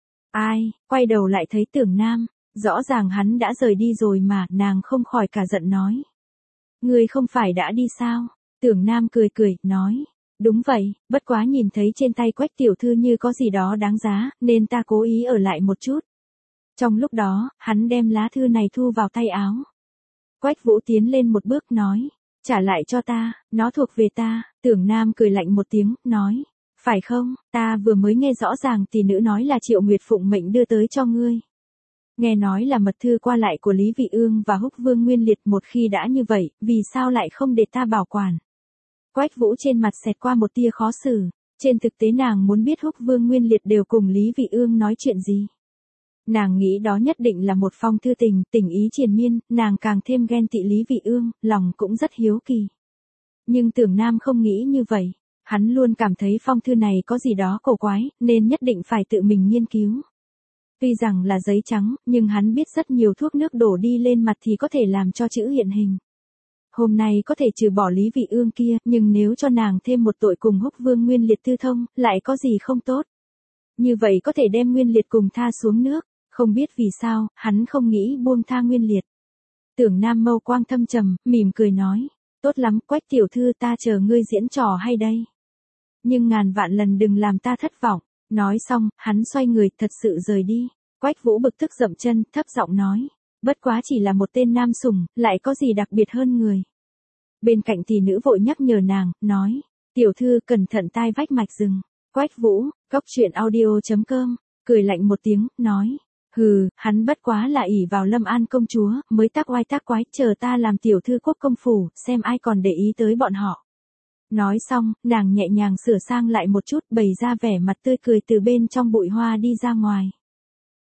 Ai? Quay đầu lại thấy Tưởng Nam, rõ ràng hắn đã rời đi rồi mà, nàng không khỏi cả giận nói. Ngươi không phải đã đi sao? Tưởng Nam cười cười, nói. Đúng vậy, bất quá nhìn thấy trên tay Quách tiểu thư như có gì đó đáng giá, nên ta cố ý ở lại một chút. Trong lúc đó, hắn đem lá thư này thu vào tay áo. Quách Vũ tiến lên một bước nói. Trả lại cho ta, nó thuộc về ta. Tưởng Nam cười lạnh một tiếng, nói. Phải không, ta vừa mới nghe rõ ràng tỷ nữ nói là Triệu Nguyệt phụng mệnh đưa tới cho ngươi. Nghe nói là mật thư qua lại của Lý Vị Ương và Húc Vương Nguyên Liệt, một khi đã như vậy, vì sao lại không để ta bảo quản? Quách Vũ trên mặt xẹt qua một tia khó xử, trên thực tế nàng muốn biết Húc Vương Nguyên Liệt đều cùng Lý Vị Ương nói chuyện gì. Nàng nghĩ đó nhất định là một phong thư tình ý triền miên, nàng càng thêm ghen tị Lý Vị Ương, lòng cũng rất hiếu kỳ. Nhưng Tưởng Nam không nghĩ như vậy, hắn luôn cảm thấy phong thư này có gì đó cổ quái, nên nhất định phải tự mình nghiên cứu. Tuy rằng là giấy trắng, nhưng hắn biết rất nhiều thuốc nước đổ đi lên mặt thì có thể làm cho chữ hiện hình. Hôm nay có thể trừ bỏ Lý Vị Ương kia, nhưng nếu cho nàng thêm một tội cùng Húc Vương Nguyên Liệt tư thông, lại có gì không tốt. Như vậy có thể đem Nguyên Liệt cùng tha xuống nước, không biết vì sao, hắn không nghĩ buông tha Nguyên Liệt. Tưởng Nam mâu quang thâm trầm, mỉm cười nói, tốt lắm, Quách tiểu thư, ta chờ ngươi diễn trò hay đây. Nhưng ngàn vạn lần đừng làm ta thất vọng. Nói xong, hắn xoay người, thật sự rời đi. Quách Vũ bực tức dậm chân, thấp giọng nói, bất quá chỉ là một tên nam sủng, lại có gì đặc biệt hơn người. Bên cạnh tỷ nữ vội nhắc nhở nàng, nói, tiểu thư cẩn thận tai vách mạch rừng. Quách Vũ, cốc truyện audio.com, cười lạnh một tiếng, nói, hừ, hắn bất quá là ỷ vào Lâm An công chúa, mới tác oai tác quái, chờ ta làm tiểu thư quốc công phủ, xem ai còn để ý tới bọn họ. Nói xong, nàng nhẹ nhàng sửa sang lại một chút, bày ra vẻ mặt tươi cười từ bên trong bụi hoa đi ra ngoài.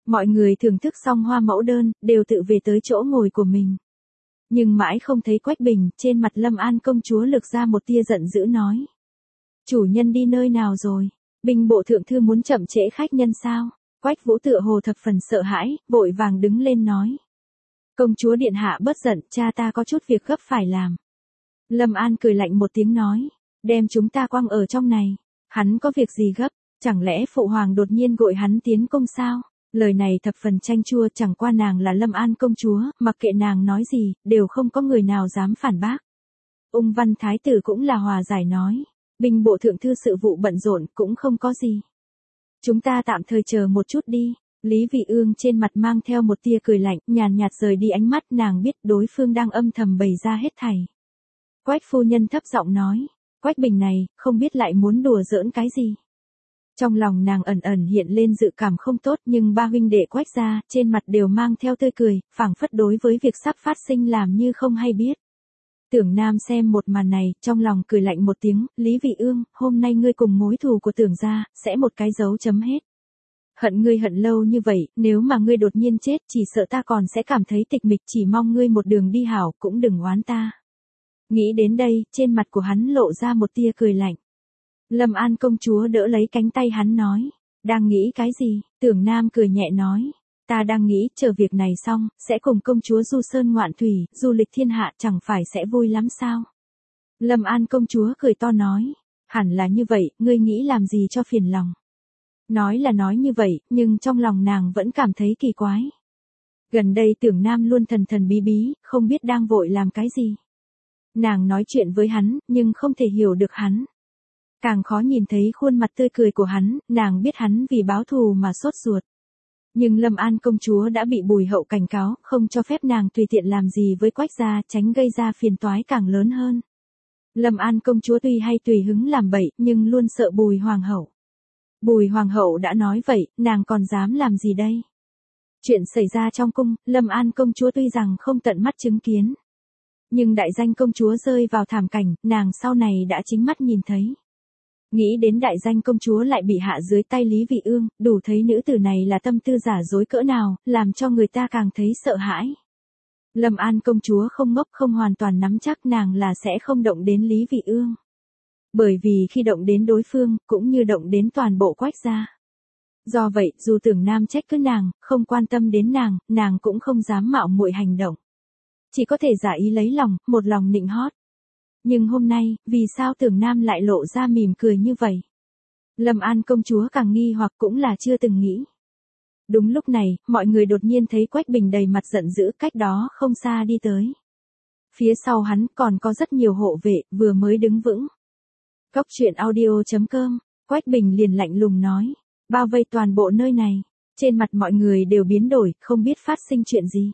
Mọi người thưởng thức xong hoa mẫu đơn, đều tự về tới chỗ ngồi của mình. Nhưng mãi không thấy Quách Bình, trên mặt Lâm An công chúa lực ra một tia giận dữ nói. Chủ nhân đi nơi nào rồi? Binh bộ thượng thư muốn chậm trễ khách nhân sao? Quách Vũ tựa hồ thập phần sợ hãi, vội vàng đứng lên nói. Công chúa điện hạ bớt giận, cha ta có chút việc gấp phải làm. Lâm An cười lạnh một tiếng nói. Đem chúng ta quăng ở trong này. Hắn có việc gì gấp? Chẳng lẽ phụ hoàng đột nhiên gọi hắn tiến công sao? Lời này thập phần chanh chua, chẳng qua nàng là Lâm An công chúa, mặc kệ nàng nói gì, đều không có người nào dám phản bác. Ung Văn Thái tử cũng là hòa giải nói. Binh bộ thượng thư sự vụ bận rộn cũng không có gì. Chúng ta tạm thời chờ một chút đi. Lý Vị Ương trên mặt mang theo một tia cười lạnh, nhàn nhạt rời đi ánh mắt, nàng biết đối phương đang âm thầm bày ra hết thảy. Quách phu nhân thấp giọng nói. Quách Bình này, không biết lại muốn đùa giỡn cái gì. Trong lòng nàng ẩn ẩn hiện lên dự cảm không tốt, nhưng ba huynh đệ Quách gia, trên mặt đều mang theo tươi cười, phảng phất đối với việc sắp phát sinh làm như không hay biết. Tưởng Nam xem một màn này, trong lòng cười lạnh một tiếng, Lý Vị Ương, hôm nay ngươi cùng mối thù của Tưởng gia, sẽ một cái dấu chấm hết. Hận ngươi hận lâu như vậy, nếu mà ngươi đột nhiên chết, chỉ sợ ta còn sẽ cảm thấy tịch mịch, chỉ mong ngươi một đường đi hảo, cũng đừng oán ta. Nghĩ đến đây, trên mặt của hắn lộ ra một tia cười lạnh. Lâm An công chúa đỡ lấy cánh tay hắn nói. Đang nghĩ cái gì? Tưởng Nam cười nhẹ nói. Ta đang nghĩ, chờ việc này xong, sẽ cùng công chúa du sơn ngoạn thủy, du lịch thiên hạ, chẳng phải sẽ vui lắm sao? Lâm An công chúa cười to nói. Hẳn là như vậy, ngươi nghĩ làm gì cho phiền lòng? Nói là nói như vậy, nhưng trong lòng nàng vẫn cảm thấy kỳ quái. Gần đây Tưởng Nam luôn thần thần bí bí, không biết đang vội làm cái gì. Nàng nói chuyện với hắn, nhưng không thể hiểu được hắn. Càng khó nhìn thấy khuôn mặt tươi cười của hắn, nàng biết hắn vì báo thù mà sốt ruột. Nhưng Lâm An công chúa đã bị Bùi Hậu cảnh cáo, không cho phép nàng tùy tiện làm gì với Quách gia, tránh gây ra phiền toái càng lớn hơn. Lâm An công chúa tuy hay tùy hứng làm bậy, nhưng luôn sợ Bùi hoàng hậu. Bùi hoàng hậu đã nói vậy, nàng còn dám làm gì đây? Chuyện xảy ra trong cung, Lâm An công chúa tuy rằng không tận mắt chứng kiến. Nhưng đại danh công chúa rơi vào thảm cảnh, nàng sau này đã chính mắt nhìn thấy. Nghĩ đến đại danh công chúa lại bị hạ dưới tay Lý Vị Ương, đủ thấy nữ tử này là tâm tư giả dối cỡ nào, làm cho người ta càng thấy sợ hãi. Lâm An công chúa không ngốc, không hoàn toàn nắm chắc nàng là sẽ không động đến Lý Vị Ương. Bởi vì khi động đến đối phương, cũng như động đến toàn bộ Quách gia. Do vậy, dù Tưởng Nam trách cứ nàng, không quan tâm đến nàng cũng không dám mạo muội hành động. Chỉ có thể giả ý lấy lòng, một lòng nịnh hót. Nhưng hôm nay, vì sao Tưởng Nam lại lộ ra mỉm cười như vậy? Lâm An công chúa càng nghi hoặc cũng là chưa từng nghĩ. Đúng lúc này, mọi người đột nhiên thấy Quách Bình đầy mặt giận dữ, cách đó không xa đi tới. Phía sau hắn còn có rất nhiều hộ vệ, vừa mới đứng vững. Cốc truyện audio.com, Quách Bình liền lạnh lùng nói, bao vây toàn bộ nơi này. Trên mặt mọi người đều biến đổi, không biết phát sinh chuyện gì.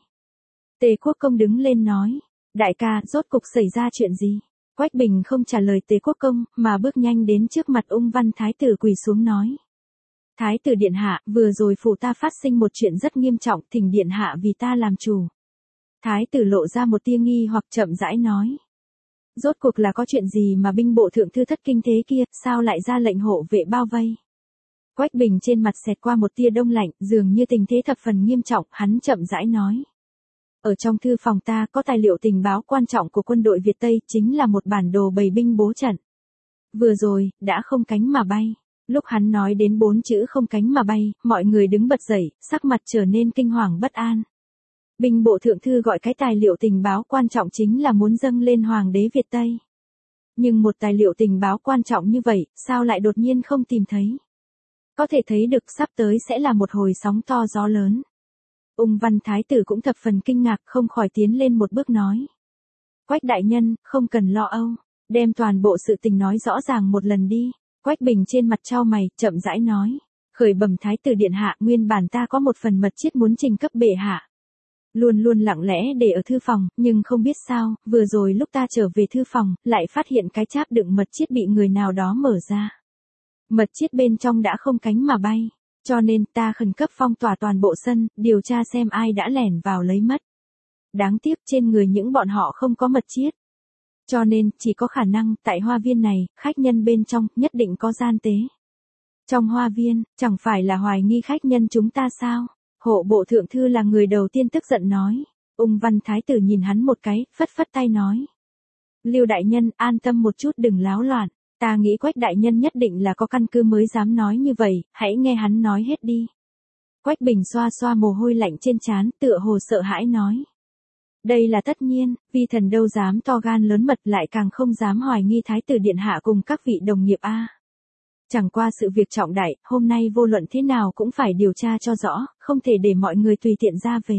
Tề Quốc Công đứng lên nói, đại ca, rốt cục xảy ra chuyện gì? Quách Bình không trả lời Tề Quốc Công, mà bước nhanh đến trước mặt Ung Văn Thái tử quỳ xuống nói. Thái tử điện hạ, vừa rồi phủ ta phát sinh một chuyện rất nghiêm trọng, thỉnh điện hạ vì ta làm chủ. Thái tử lộ ra một tia nghi hoặc chậm rãi nói. Rốt cuộc là có chuyện gì mà binh bộ thượng thư thất kinh thế kia, sao lại ra lệnh hộ vệ bao vây? Quách Bình trên mặt xẹt qua một tia đông lạnh, dường như tình thế thập phần nghiêm trọng, hắn chậm rãi nói. Ở trong thư phòng ta có tài liệu tình báo quan trọng của quân đội Việt Tây, chính là một bản đồ bày binh bố trận. Vừa rồi, đã không cánh mà bay. Lúc hắn nói đến 4 chữ không cánh mà bay, mọi người đứng bật dậy, sắc mặt trở nên kinh hoàng bất an. Binh bộ thượng thư gọi cái tài liệu tình báo quan trọng chính là muốn dâng lên hoàng đế Việt Tây. Nhưng một tài liệu tình báo quan trọng như vậy, sao lại đột nhiên không tìm thấy? Có thể thấy được sắp tới sẽ là một hồi sóng to gió lớn. Ung Văn Thái tử cũng thập phần kinh ngạc, không khỏi tiến lên một bước nói. Quách đại nhân, không cần lo âu, đem toàn bộ sự tình nói rõ ràng một lần đi. Quách Bình trên mặt chau mày, chậm rãi nói. Khởi bẩm Thái tử điện hạ, nguyên bản ta có một phần mật chiết muốn trình cấp bệ hạ. Luôn luôn lặng lẽ để ở thư phòng, nhưng không biết sao, vừa rồi lúc ta trở về thư phòng, lại phát hiện cái cháp đựng mật chiết bị người nào đó mở ra. Mật chiết bên trong đã không cánh mà bay. Cho nên ta khẩn cấp phong tỏa toàn bộ sân, điều tra xem ai đã lẻn vào lấy mất. Đáng tiếc trên người những bọn họ không có mật chiết. Cho nên, chỉ có khả năng, tại hoa viên này, khách nhân bên trong, nhất định có gian tế. Trong hoa viên, chẳng phải là hoài nghi khách nhân chúng ta sao? Hộ bộ thượng thư là người đầu tiên tức giận nói. Ung văn thái tử nhìn hắn một cái, phất phất tay nói. Lưu đại nhân, an tâm một chút đừng láo loạn. Ta nghĩ Quách đại nhân nhất định là có căn cứ mới dám nói như vậy, hãy nghe hắn nói hết đi. Quách Bình xoa xoa mồ hôi lạnh trên trán, tựa hồ sợ hãi nói. Đây là tất nhiên, vi thần đâu dám to gan lớn mật lại càng không dám hoài nghi thái tử điện hạ cùng các vị đồng nghiệp a. Chẳng qua sự việc trọng đại, hôm nay vô luận thế nào cũng phải điều tra cho rõ, không thể để mọi người tùy tiện ra về.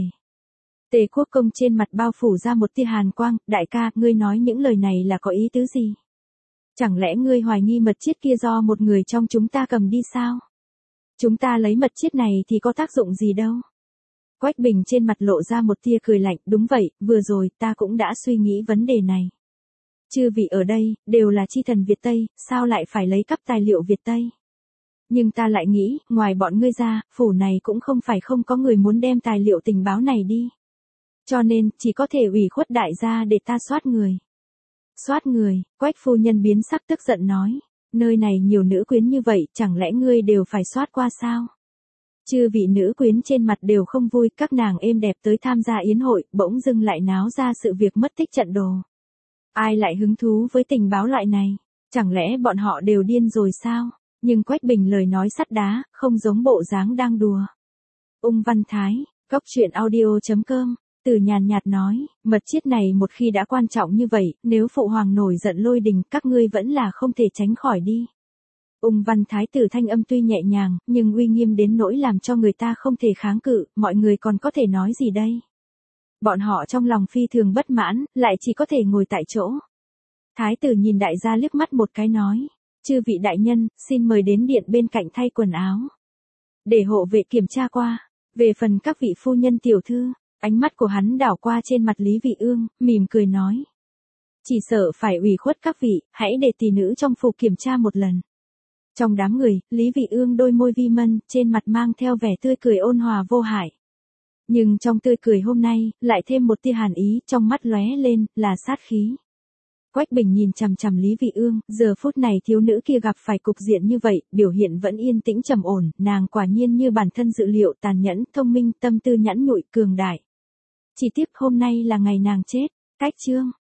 Tề Quốc Công trên mặt bao phủ ra một tia hàn quang, đại ca, ngươi nói những lời này là có ý tứ gì? Chẳng lẽ ngươi hoài nghi mật chiết kia do một người trong chúng ta cầm đi sao? Chúng ta lấy mật chiết này thì có tác dụng gì đâu? Quách Bình trên mặt lộ ra một tia cười lạnh, đúng vậy, vừa rồi ta cũng đã suy nghĩ vấn đề này. Chư vị ở đây, đều là chi thần Việt Tây, sao lại phải lấy cắp tài liệu Việt Tây? Nhưng ta lại nghĩ, ngoài bọn ngươi ra, phủ này cũng không phải không có người muốn đem tài liệu tình báo này đi. Cho nên, chỉ có thể ủy khuất đại gia để ta soát người. Soát người, Quách phu nhân biến sắc tức giận nói. Nơi này nhiều nữ quyến như vậy, chẳng lẽ ngươi đều phải soát qua sao? Chư vị nữ quyến trên mặt đều không vui, các nàng êm đẹp tới tham gia yến hội, bỗng dưng lại náo ra sự việc mất tích trận đồ. Ai lại hứng thú với tình báo loại này? Chẳng lẽ bọn họ đều điên rồi sao? Nhưng Quách Bình lời nói sắt đá, không giống bộ dáng đang đùa. Ung Văn Thái, Cóc truyện audio.com, Từ nhàn nhạt nói, mật chiết này một khi đã quan trọng như vậy, nếu phụ hoàng nổi giận lôi đình, các ngươi vẫn là không thể tránh khỏi đi. Ung Văn Thái tử thanh âm tuy nhẹ nhàng, nhưng uy nghiêm đến nỗi làm cho người ta không thể kháng cự, mọi người còn có thể nói gì đây? Bọn họ trong lòng phi thường bất mãn, lại chỉ có thể ngồi tại chỗ. Thái tử nhìn đại gia liếc mắt một cái nói, chư vị đại nhân, xin mời đến điện bên cạnh thay quần áo. Để hộ vệ kiểm tra qua, về phần các vị phu nhân tiểu thư, ánh mắt của hắn đảo qua trên mặt Lý Vị Ương, mỉm cười nói. Chỉ sợ phải ủy khuất các vị, hãy để tỷ nữ trong phủ kiểm tra một lần. Trong đám người, Lý Vị Ương đôi môi vi mân, trên mặt mang theo vẻ tươi cười ôn hòa vô hại. Nhưng trong tươi cười hôm nay, lại thêm một tia hàn ý, trong mắt lóe lên, là sát khí. Quách Bình nhìn chằm chằm Lý Vị Ương, giờ phút này thiếu nữ kia gặp phải cục diện như vậy, biểu hiện vẫn yên tĩnh trầm ổn, nàng quả nhiên như bản thân dự liệu tàn nhẫn, thông minh, tâm tư nhẵn nhụi, cường đại. Chỉ tiếc hôm nay là ngày nàng chết, cách chương.